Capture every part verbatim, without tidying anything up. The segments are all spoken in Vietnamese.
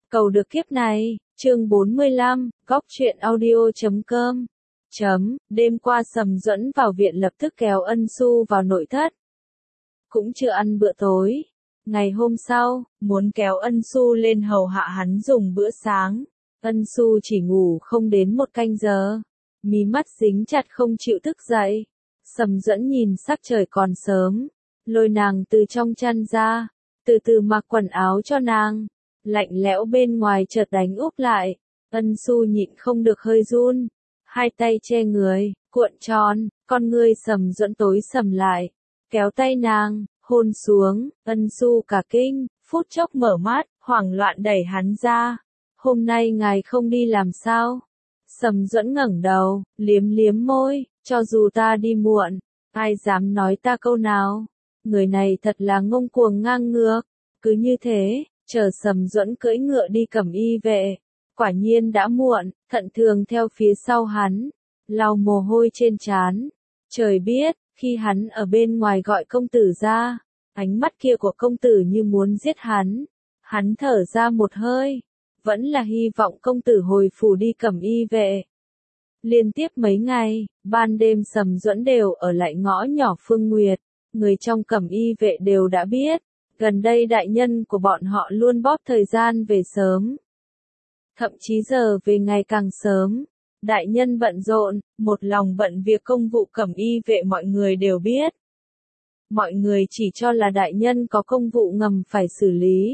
Cầu được kiếp này, chương bốn mươi lăm, góc truyện audio chấm com. Chấm, đêm qua Sầm Duẫn vào viện lập tức kéo Ân Xu vào nội thất. Cũng chưa ăn bữa tối. Ngày hôm sau, muốn kéo Ân Xu lên hầu hạ hắn dùng bữa sáng. Ân Xu chỉ ngủ không đến một canh giờ. Mí mắt dính chặt không chịu thức dậy. Sầm Duẫn nhìn sắc trời còn sớm. Lôi nàng từ trong chăn ra. Từ từ mặc quần áo cho nàng. Lạnh lẽo bên ngoài chợt đánh úp lại. Ân Xu nhịn không được hơi run. Hai tay che người, cuộn tròn, con ngươi Sầm Duẫn tối sầm lại. Kéo tay nàng, hôn xuống, Ân Xu cả kinh, phút chốc mở mắt, hoảng loạn đẩy hắn ra. Hôm nay ngài không đi làm sao? Sầm Duẫn ngẩng đầu, liếm liếm môi, cho dù ta đi muộn, ai dám nói ta câu nào? Người này thật là ngông cuồng ngang ngược. Cứ như thế, chờ Sầm Duẫn cưỡi ngựa đi Cẩm Y vệ. Quả nhiên đã muộn, Thận Thường theo phía sau hắn, lau mồ hôi trên trán. Trời biết, khi hắn ở bên ngoài gọi công tử ra, ánh mắt kia của công tử như muốn giết hắn. Hắn thở ra một hơi, vẫn là hy vọng công tử hồi phủ đi Cẩm Y vệ. Liên tiếp mấy ngày, ban đêm Sầm Duẫn đều ở lại ngõ nhỏ Phương Nguyệt. Người trong Cẩm Y vệ đều đã biết, gần đây đại nhân của bọn họ luôn bóp thời gian về sớm. Thậm chí giờ về ngày càng sớm. Đại nhân bận rộn, một lòng bận việc công vụ Cẩm Y vệ mọi người đều biết. Mọi người chỉ cho là đại nhân có công vụ ngầm phải xử lý.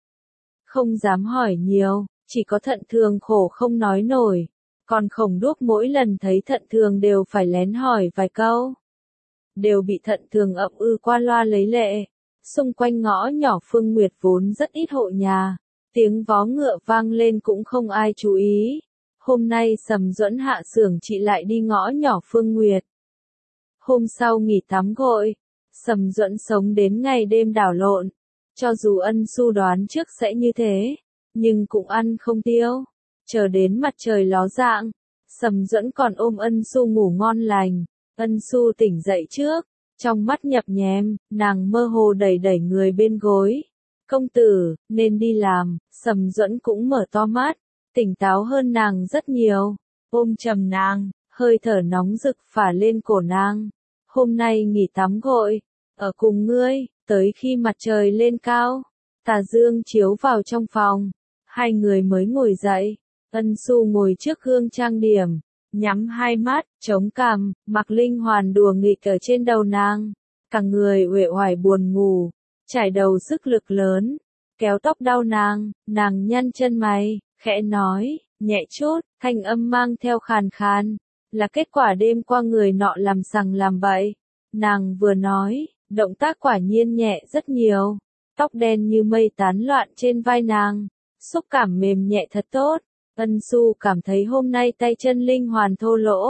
Không dám hỏi nhiều, chỉ có Thận Thường khổ không nói nổi. Còn Khổng Đúc mỗi lần thấy Thận Thường đều phải lén hỏi vài câu. Đều bị Thận Thường ậm ừ qua loa lấy lệ. Xung quanh ngõ nhỏ Phương Nguyệt vốn rất ít hộ nhà. Tiếng vó ngựa vang lên cũng không ai chú ý. Hôm nay Sầm Duẫn hạ xưởng chị lại đi ngõ nhỏ Phương Nguyệt. Hôm sau nghỉ tắm gội, Sầm Duẫn sống đến ngày đêm đảo lộn. Cho dù Ân Xu đoán trước sẽ như thế, nhưng cũng ăn không tiêu. Chờ đến mặt trời ló dạng, Sầm Duẫn còn ôm Ân Xu ngủ ngon lành. Ân Xu tỉnh dậy trước, trong mắt nhập nhèm, nàng mơ hồ đẩy đẩy người bên gối. Công tử, nên đi làm. Sầm Duẫn cũng mở to mắt, tỉnh táo hơn nàng rất nhiều. Ôm chầm nàng, hơi thở nóng rực phả lên cổ nàng. Hôm nay nghỉ tắm gội, ở cùng ngươi, tới khi mặt trời lên cao. Tà dương chiếu vào trong phòng, hai người mới ngồi dậy. Ân Xu ngồi trước gương trang điểm, nhắm hai mắt, chống cằm, mặc linh hoàn đùa nghịch ở trên đầu nàng. Cả người uể oải buồn ngủ, trải đầu sức lực lớn, kéo tóc đau nàng, nàng nhăn chân mày, khẽ nói, nhẹ chút, thanh âm mang theo khàn khàn, là kết quả đêm qua người nọ làm sằng làm bậy. Nàng vừa nói, động tác quả nhiên nhẹ rất nhiều, tóc đen như mây tán loạn trên vai nàng, xúc cảm mềm nhẹ thật tốt. Ân Xu cảm thấy hôm nay tay chân linh hoàn thô lỗ.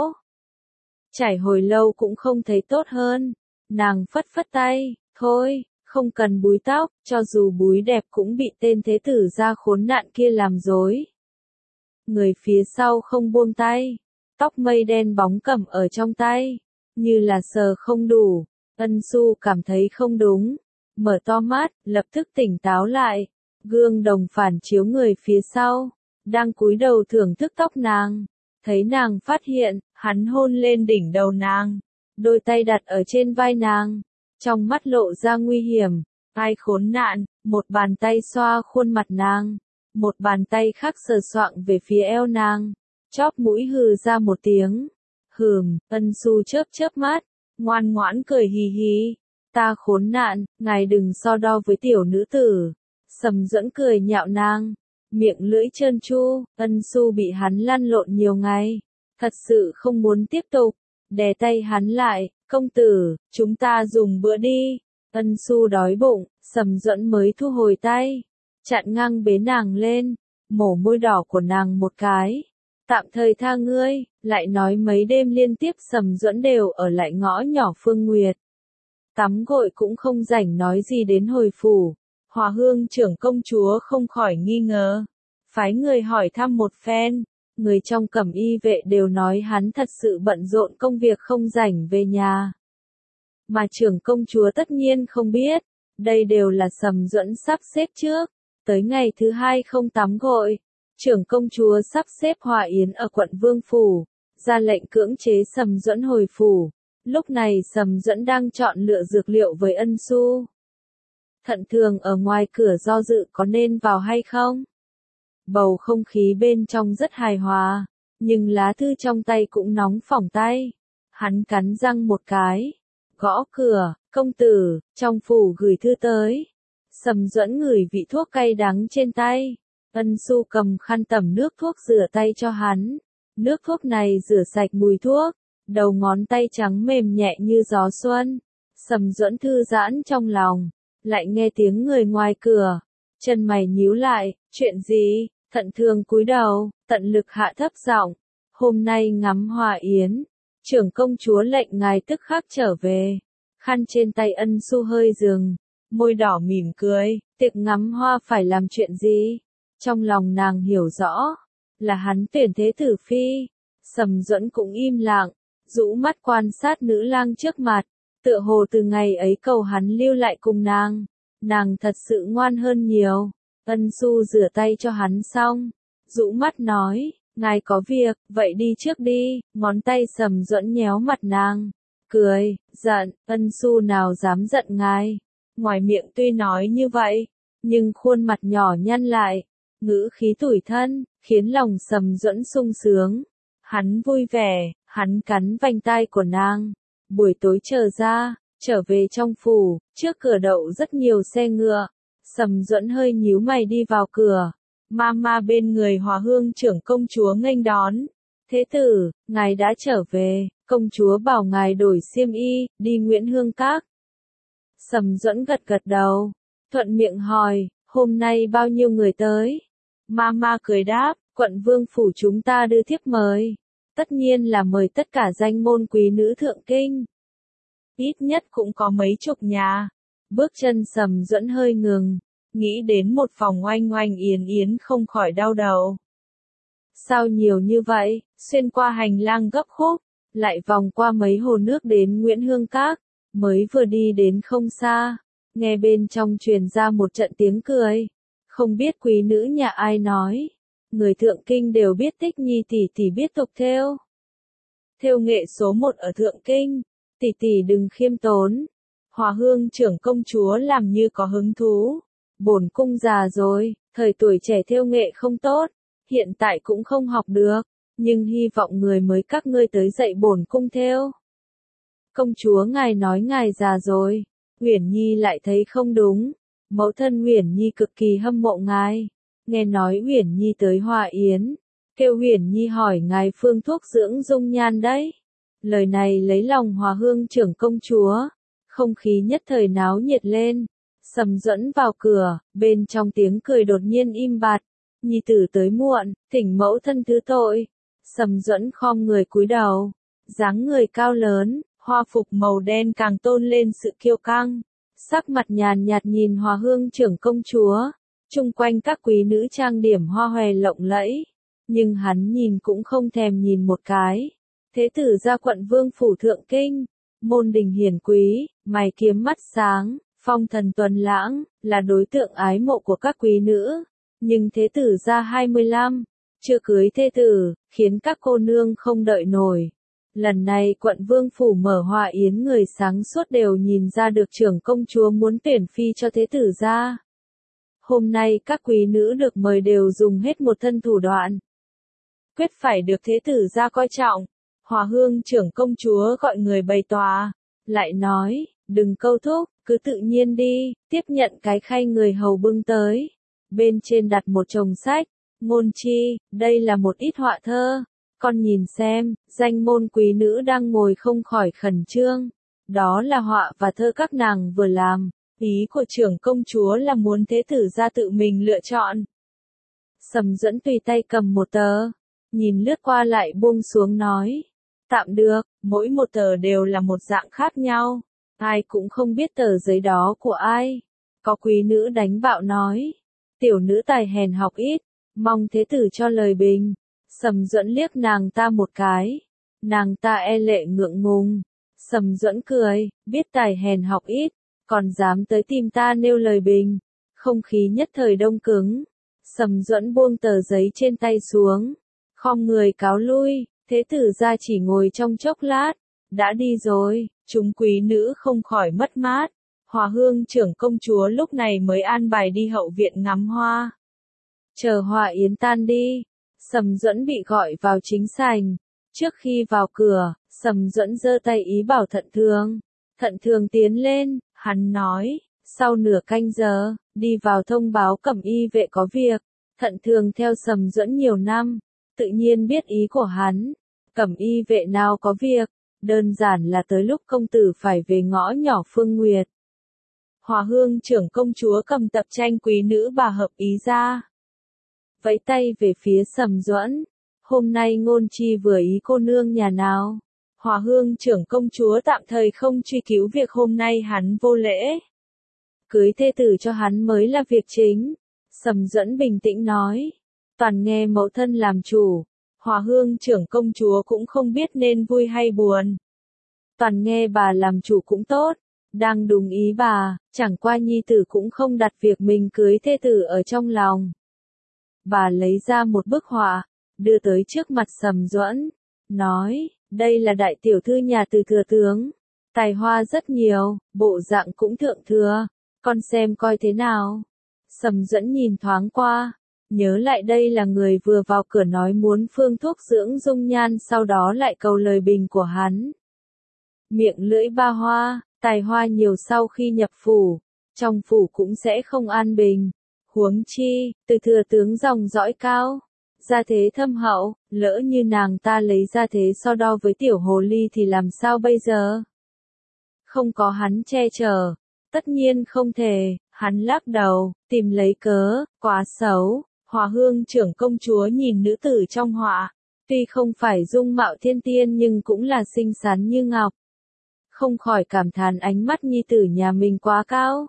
Chảy hồi lâu cũng không thấy tốt hơn. Nàng phất phất tay, thôi, không cần búi tóc, cho dù búi đẹp cũng bị tên thế tử gia khốn nạn kia làm rối. Người phía sau không buông tay, tóc mây đen bóng cầm ở trong tay, như là sờ không đủ. Ân Xu cảm thấy không đúng, mở to mắt, lập tức tỉnh táo lại. Gương đồng phản chiếu người phía sau, đang cúi đầu thưởng thức tóc nàng. Thấy nàng phát hiện, hắn hôn lên đỉnh đầu nàng, đôi tay đặt ở trên vai nàng, trong mắt lộ ra nguy hiểm. Ai khốn nạn, một bàn tay xoa khuôn mặt nàng, một bàn tay khác sờ soạng về phía eo nàng, chóp mũi hừ ra một tiếng. Hừm, Ân Xu chớp chớp mắt, ngoan ngoãn cười hì hì. Ta khốn nạn, ngài đừng so đo với tiểu nữ tử. Sầm Duẫn cười nhạo nàng, miệng lưỡi trơn tru. Ân Xu bị hắn lăn lộn nhiều ngày, thật sự không muốn tiếp tục, đè tay hắn lại. Công tử, chúng ta dùng bữa đi. Ân Xu đói bụng, Sầm Duẫn mới thu hồi tay, chặn ngang bế nàng lên, mổ môi đỏ của nàng một cái. Tạm thời tha ngươi, lại nói mấy đêm liên tiếp Sầm Duẫn đều ở lại ngõ nhỏ Phương Nguyệt. Tắm gội cũng không rảnh nói gì đến hồi phủ. Hòa Hương trưởng công chúa không khỏi nghi ngờ, phái người hỏi thăm một phen. Người trong Cẩm Y vệ đều nói hắn thật sự bận rộn công việc không rảnh về nhà. Mà trưởng công chúa tất nhiên không biết, đây đều là Sầm Duẫn sắp xếp trước. Tới ngày thứ hai không tắm gội, trưởng công chúa sắp xếp hòa yến ở quận Vương Phủ, ra lệnh cưỡng chế Sầm Duẫn hồi phủ. Lúc này Sầm Duẫn đang chọn lựa dược liệu với Ân Xu. Thận Thường ở ngoài cửa do dự có nên vào hay không. Bầu không khí bên trong rất hài hòa, nhưng lá thư trong tay cũng nóng phỏng tay. Hắn cắn răng một cái, gõ cửa, công tử, trong phủ gửi thư tới. Sầm Duẫn ngửi vị thuốc cay đắng trên tay. Ân Xu cầm khăn tẩm nước thuốc rửa tay cho hắn. Nước thuốc này rửa sạch mùi thuốc, đầu ngón tay trắng mềm nhẹ như gió xuân. Sầm Duẫn thư giãn trong lòng, lại nghe tiếng người ngoài cửa. Chân mày nhíu lại, chuyện gì? Thận Thường cúi đầu, tận lực hạ thấp giọng. Hôm nay ngắm hòa yến, trưởng công chúa lệnh ngài tức khắc trở về. Khăn trên tay Ân Xu hơi dừng, môi đỏ mỉm cười, tiệc ngắm hoa phải làm chuyện gì? Trong lòng nàng hiểu rõ, là hắn tuyển thế tử phi. Sầm Duẫn cũng im lặng, rũ mắt quan sát nữ lang trước mặt, tựa hồ từ ngày ấy cầu hắn lưu lại cùng nàng. Nàng thật sự ngoan hơn nhiều. Ân Xu rửa tay cho hắn xong, rũ mắt nói, ngài có việc, vậy đi trước đi. Ngón tay Sầm Duẫn nhéo mặt nàng, cười, giận. Ân Xu nào dám giận ngài. Ngoài miệng tuy nói như vậy, nhưng khuôn mặt nhỏ nhăn lại, ngữ khí tủi thân, khiến lòng Sầm Duẫn sung sướng. Hắn vui vẻ, hắn cắn vành tai của nàng. Buổi tối trở ra, trở về trong phủ, trước cửa đậu rất nhiều xe ngựa. Sầm Duẫn hơi nhíu mày đi vào cửa. Mama bên người Hòa Hương trưởng công chúa nghênh đón. Thế tử, ngài đã trở về, công chúa bảo ngài đổi xiêm y, đi Nguyễn Hương Các. Sầm Duẫn gật gật đầu, thuận miệng hỏi, hôm nay bao nhiêu người tới? Mama cười đáp, quận Vương Phủ chúng ta đưa thiếp mời. Tất nhiên là mời tất cả danh môn quý nữ thượng kinh. Ít nhất cũng có mấy chục nhà. Bước chân Sầm Duẫn hơi ngừng, nghĩ đến một phòng oanh oanh yến yến không khỏi đau đầu. Sao nhiều như vậy, xuyên qua hành lang gấp khúc, lại vòng qua mấy hồ nước đến Nguyễn Hương Các, mới vừa đi đến không xa, nghe bên trong truyền ra một trận tiếng cười. Không biết quý nữ nhà ai nói, người thượng kinh đều biết Tích Nhi tỷ tỷ biết tục thêu. Thêu nghệ số một ở thượng kinh, tỷ tỷ đừng khiêm tốn. Hòa Hương trưởng công chúa làm như có hứng thú. Bổn cung già rồi, thời tuổi trẻ thêu nghệ không tốt, hiện tại cũng không học được, nhưng hy vọng người mới các ngươi tới dạy bổn cung thêu. Công chúa ngài nói ngài già rồi. Uyển Nhi lại thấy không đúng. Mẫu thân Uyển Nhi cực kỳ hâm mộ ngài. Nghe nói Uyển Nhi tới hòa yến, kêu Uyển Nhi hỏi ngài phương thuốc dưỡng dung nhan đấy. Lời này lấy lòng Hòa Hương trưởng công chúa. Không khí nhất thời náo nhiệt lên. Sầm Duẫn vào cửa, bên trong tiếng cười đột nhiên im bặt. Nhi tử tới muộn, thỉnh mẫu thân thứ tội. Sầm Duẫn khom người cúi đầu, dáng người cao lớn, hoa phục màu đen càng tôn lên sự kiêu căng. Sắc mặt nhàn nhạt nhìn Hòa Hương trưởng công chúa, chung quanh các quý nữ trang điểm hoa hòe lộng lẫy, nhưng hắn nhìn cũng không thèm nhìn một cái. Thế tử ra quận Vương Phủ thượng kinh, môn đình hiển quý, mày kiếm mắt sáng, phong thần tuần lãng, là đối tượng ái mộ của các quý nữ. Nhưng thế tử ra hai mươi lăm, chưa cưới thê tử, khiến các cô nương không đợi nổi. Lần này quận Vương Phủ mở hòa yến, người sáng suốt đều nhìn ra được trưởng công chúa muốn tuyển phi cho thế tử ra. Hôm nay các quý nữ được mời đều dùng hết một thân thủ đoạn, quyết phải được thế tử ra coi trọng. Hòa Hương trưởng công chúa gọi người bày tòa, lại nói, đừng câu thúc, cứ tự nhiên đi, tiếp nhận cái khay người hầu bưng tới. Bên trên đặt một chồng sách, ngôn chi, đây là một ít họa thơ. Con nhìn xem, danh môn quý nữ đang ngồi không khỏi khẩn trương. Đó là họa và thơ các nàng vừa làm. Ý của trưởng công chúa là muốn thế tử ra tự mình lựa chọn. Sầm Duẫn tùy tay cầm một tờ, nhìn lướt qua lại buông xuống nói. Tạm được, mỗi một tờ đều là một dạng khác nhau. Ai cũng không biết tờ giấy đó của ai. Có quý nữ đánh bạo nói. Tiểu nữ tài hèn học ít, mong thế tử cho lời bình. Sầm Duẫn liếc nàng ta một cái. Nàng ta e lệ ngượng ngùng. Sầm Duẫn cười, biết tài hèn học ít, còn dám tới tìm ta nêu lời bình. Không khí nhất thời đông cứng. Sầm Duẫn buông tờ giấy trên tay xuống. Khom người cáo lui, thế tử gia chỉ ngồi trong chốc lát. Đã đi rồi, chúng quý nữ không khỏi mất mát. Hòa hương trưởng công chúa lúc này mới an bài đi hậu viện ngắm hoa. Chờ hoa yến tan đi, Sầm Duẫn bị gọi vào chính sảnh. Trước khi vào cửa, Sầm Duẫn giơ tay ý bảo Thận Thường. Thận Thường tiến lên, hắn nói, sau nửa canh giờ, đi vào thông báo Cẩm Y vệ có việc. Thận Thường theo Sầm Duẫn nhiều năm, tự nhiên biết ý của hắn. Cẩm Y vệ nào có việc, đơn giản là tới lúc công tử phải về ngõ nhỏ Phương Nguyệt. Hòa hương trưởng công chúa cầm tập tranh quý nữ bà hợp ý ra. Vẫy tay về phía Sầm Duẫn. Hôm nay ngôn chi vừa ý cô nương nhà nào? Hòa hương trưởng công chúa tạm thời không truy cứu việc hôm nay hắn vô lễ. Cưới thê tử cho hắn mới là việc chính. Sầm Duẫn bình tĩnh nói. Toàn nghe mẫu thân làm chủ. Hòa hương trưởng công chúa cũng không biết nên vui hay buồn. Toàn nghe bà làm chủ cũng tốt. Đang đúng ý bà, chẳng qua nhi tử cũng không đặt việc mình cưới thê tử ở trong lòng. Bà lấy ra một bức họa, đưa tới trước mặt Sầm Duẫn, nói, đây là đại tiểu thư nhà Từ thừa tướng. Tài hoa rất nhiều, bộ dạng cũng thượng thừa, con xem coi thế nào. Sầm Duẫn nhìn thoáng qua, nhớ lại đây là người vừa vào cửa nói muốn phương thuốc dưỡng dung nhan sau đó lại cầu lời bình của hắn. Miệng lưỡi ba hoa, tài hoa nhiều sau khi nhập phủ, trong phủ cũng sẽ không an bình. Huống chi, Từ thừa tướng dòng dõi cao, gia thế thâm hậu, lỡ như nàng ta lấy gia thế so đo với tiểu hồ ly thì làm sao bây giờ? Không có hắn che chở, tất nhiên không thể, hắn lắc đầu, tìm lấy cớ, quá xấu. Hòa hương trưởng công chúa nhìn nữ tử trong họa, tuy không phải dung mạo thiên tiên nhưng cũng là xinh xắn như ngọc. Không khỏi cảm thán ánh mắt nhi tử nhà mình quá cao.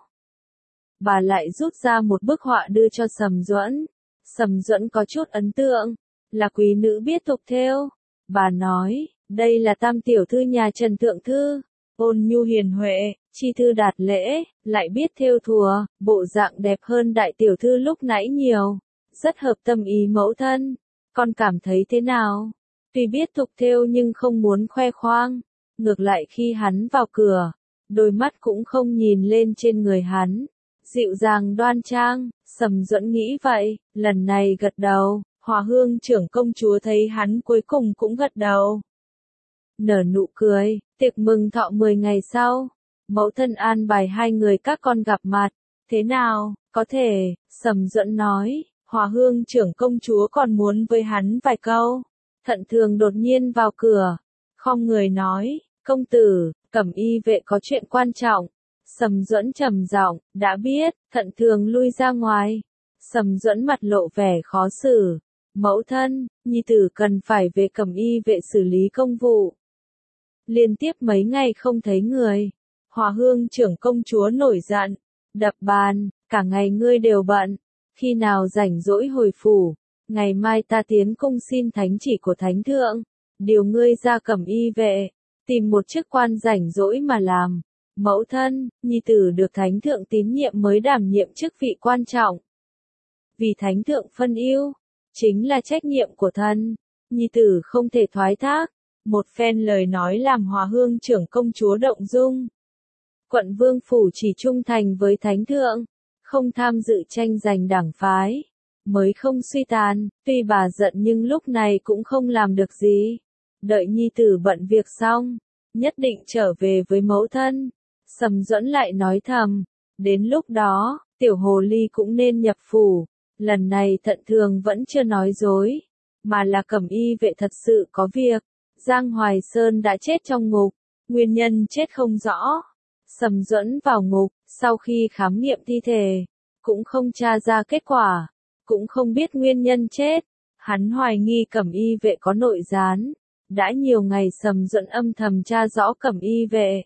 Bà lại rút ra một bức họa đưa cho Sầm Duẫn. Sầm Duẫn có chút ấn tượng, là quý nữ biết tục thêu. Bà nói, đây là tam tiểu thư nhà Trần Thượng Thư, ôn nhu hiền huệ, chi thư đạt lễ, lại biết thêu thùa, bộ dạng đẹp hơn đại tiểu thư lúc nãy nhiều, rất hợp tâm ý mẫu thân. Con cảm thấy thế nào? Tuy biết tục thêu nhưng không muốn khoe khoang. Ngược lại khi hắn vào cửa, đôi mắt cũng không nhìn lên trên người hắn. Dịu dàng đoan trang, Sầm Duẫn nghĩ vậy, lần này gật đầu, Hòa hương trưởng công chúa thấy hắn cuối cùng cũng gật đầu. Nở nụ cười, tiệc mừng thọ mười ngày sau, mẫu thân an bài hai người các con gặp mặt, thế nào, có thể, Sầm Duẫn nói, Hòa hương trưởng công chúa còn muốn với hắn vài câu. Thận Thường đột nhiên vào cửa, khom người nói, công tử, Cẩm Y vệ có chuyện quan trọng. Sầm Duẫn trầm giọng, đã biết. Thận Thường lui ra ngoài. Sầm Duẫn mặt lộ vẻ khó xử. Mẫu thân, nhi tử cần phải về Cẩm Y vệ xử lý công vụ. Liên tiếp mấy ngày không thấy người. Hòa hương trưởng công chúa nổi giận, đập bàn, cả ngày ngươi đều bận. Khi nào rảnh rỗi hồi phủ, ngày mai ta tiến cung xin thánh chỉ của thánh thượng, điều ngươi ra Cẩm Y vệ, tìm một chức quan rảnh rỗi mà làm. Mẫu thân, nhi tử được thánh thượng tín nhiệm mới đảm nhiệm chức vị quan trọng. Vì thánh thượng phân ưu, chính là trách nhiệm của thân, nhi tử không thể thoái thác. Một phen lời nói làm Hòa hương trưởng công chúa động dung. Quận vương phủ chỉ trung thành với thánh thượng, không tham dự tranh giành đảng phái, mới không suy tàn. Tuy bà giận nhưng lúc này cũng không làm được gì. Đợi nhi tử bận việc xong, nhất định trở về với mẫu thân. Sầm Duẫn lại nói thầm, đến lúc đó, tiểu hồ ly cũng nên nhập phủ. Lần này Thận Thường vẫn chưa nói dối, mà là Cẩm Y vệ thật sự có việc. Giang Hoài Sơn đã chết trong ngục, nguyên nhân chết không rõ. Sầm Duẫn vào ngục, sau khi khám nghiệm thi thể, cũng không tra ra kết quả, cũng không biết nguyên nhân chết. Hắn hoài nghi Cẩm Y vệ có nội gián. Đã nhiều ngày Sầm Duẫn âm thầm tra rõ Cẩm Y vệ.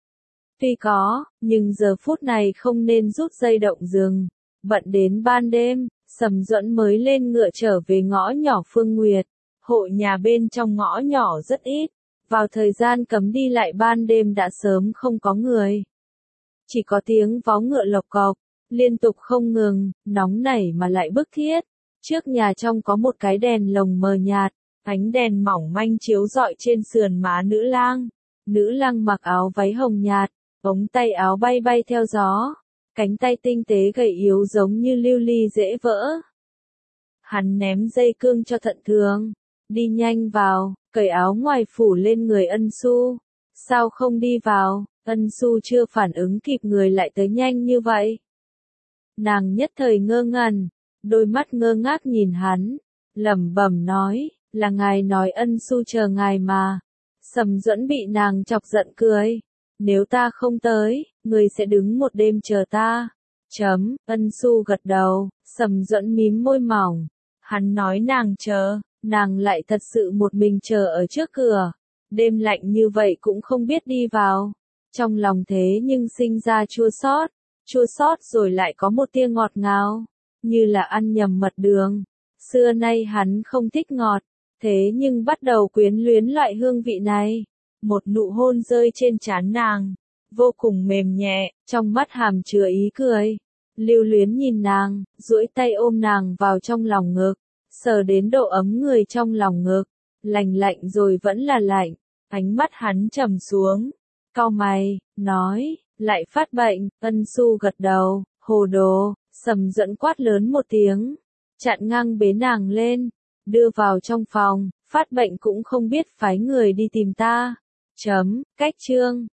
Tuy có, nhưng giờ phút này không nên rút dây động rừng. Bận đến ban đêm, Sầm Duẫn mới lên ngựa trở về ngõ nhỏ Phương Nguyệt. Hộ nhà bên trong ngõ nhỏ rất ít. Vào thời gian cấm đi lại ban đêm đã sớm không có người. Chỉ có tiếng vó ngựa lộc cộc, liên tục không ngừng, nóng nảy mà lại bức thiết. Trước nhà trong có một cái đèn lồng mờ nhạt, ánh đèn mỏng manh chiếu rọi trên sườn má nữ lang. Nữ lang mặc áo váy hồng nhạt, ống tay áo bay bay theo gió, cánh tay tinh tế gầy yếu giống như lưu ly dễ vỡ. Hắn ném dây cương cho Thận Thường, đi nhanh vào, cởi áo ngoài phủ lên người Ân Xu. Sao không đi vào? Ân Xu chưa phản ứng kịp người lại tới nhanh như vậy. Nàng nhất thời ngơ ngẩn, đôi mắt ngơ ngác nhìn hắn, lẩm bẩm nói, là ngài nói Ân Xu chờ ngài mà. Sầm Duẫn bị nàng chọc giận cười, nếu ta không tới, người sẽ đứng một đêm chờ ta. Chấm, Ân Xu gật đầu, Sầm Duẫn mím môi mỏng, hắn nói nàng chờ, nàng lại thật sự một mình chờ ở trước cửa, đêm lạnh như vậy cũng không biết đi vào. Trong lòng thế nhưng sinh ra chua xót, chua xót rồi lại có một tia ngọt ngào, như là ăn nhầm mật đường. Xưa nay hắn không thích ngọt, thế nhưng bắt đầu quyến luyến loại hương vị này. Một nụ hôn rơi trên trán nàng, vô cùng mềm nhẹ, trong mắt hàm chứa ý cười. Lưu Luyến nhìn nàng, duỗi tay ôm nàng vào trong lòng ngực, sờ đến độ ấm người trong lòng ngực, lạnh lạnh rồi vẫn là lạnh. Ánh mắt hắn trầm xuống, cau mày, nói, lại phát bệnh. Ân Xu gật đầu, hồ đồ. Sầm Duẫn quát lớn một tiếng, chặn ngang bế nàng lên, đưa vào trong phòng. Phát bệnh cũng không biết phái người đi tìm ta. Chấm, cách chương.